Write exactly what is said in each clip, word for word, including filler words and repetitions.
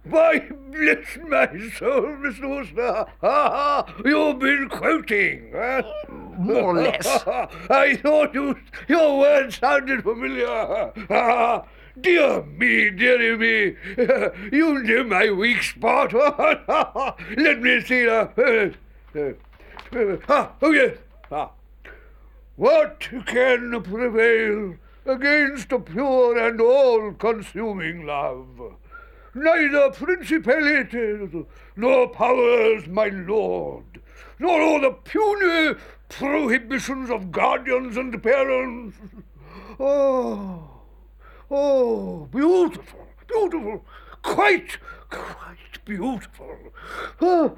Why, bless my soul, Mister Wooster, ha ha, you've been quoting. Huh? More or less. I thought you, your words sounded familiar. Ha Dear me, dearie me, you know my weak spot. Let me see. Uh, uh, uh, ah, oh, yes. Ah. What can prevail against a pure and all-consuming love? Neither principalities nor powers, my lord, nor all the puny prohibitions of guardians and parents. Oh, oh, beautiful, beautiful, quite, quite beautiful. Oh.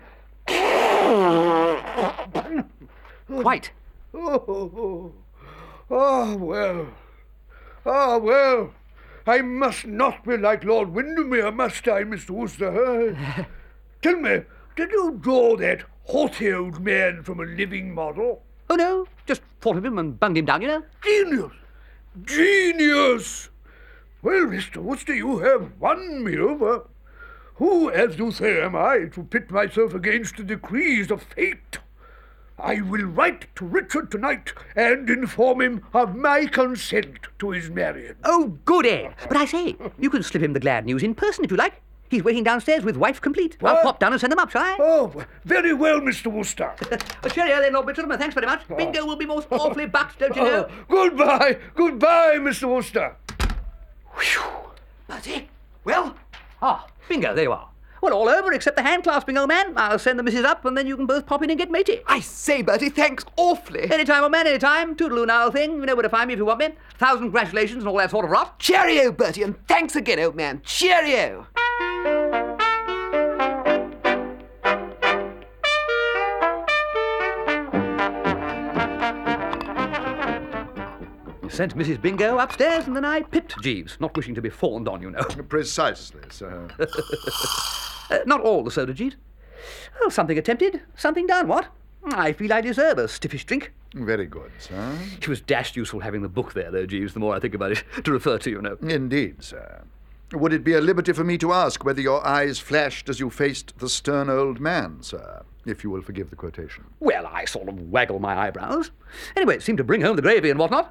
Quite. Oh, ah, well, ah, well, I must not be like Lord Windermere, must I, Mister Wooster? Tell me, did you draw that haughty old man from a living model? Oh, no, just thought of him and bunged him down, you know. Genius! Genius! Well, Mister Wooster, you have won me over. Who, as you say, am I to pit myself against the decrees of fate? I will write to Richard tonight and inform him of my consent to his marriage. Oh, good, Ed. But I say, you can slip him the glad news in person if you like. He's waiting downstairs with wife complete. What? I'll pop down and send them up, shall I? Oh, very well, Mister Wooster. Well, cheerio then, Lord Bridgeton. Thanks very much. Bingo will be most awfully bucked, don't you know? Oh, goodbye, goodbye, Mister Wooster. Whew. Bertie? Well? Ah, Bingo, there you are. Well, all over except the hand clasping, old man. I'll send the missus up and then you can both pop in and get matey. I say, Bertie, thanks awfully. Anytime, old man, anytime. Toodaloo now, old thing. You know where to find me if you want me. Thousand congratulations and all that sort of rot. Cheerio, Bertie, and thanks again, old man. Cheerio. Sent Missus Bingo upstairs and then I pipped Jeeves, not wishing to be fawned on, you know. Precisely, sir. uh, not all the soda, Jeeves. Well, something attempted, something done, what? I feel I deserve a stiffish drink. Very good, sir. It was dashed useful having the book there, though, Jeeves, the more I think about it, to refer to, you know. Indeed, sir. Would it be a liberty for me to ask whether your eyes flashed as you faced the stern old man, sir, if you will forgive the quotation? Well, I sort of waggle my eyebrows. Anyway, it seemed to bring home the gravy and whatnot.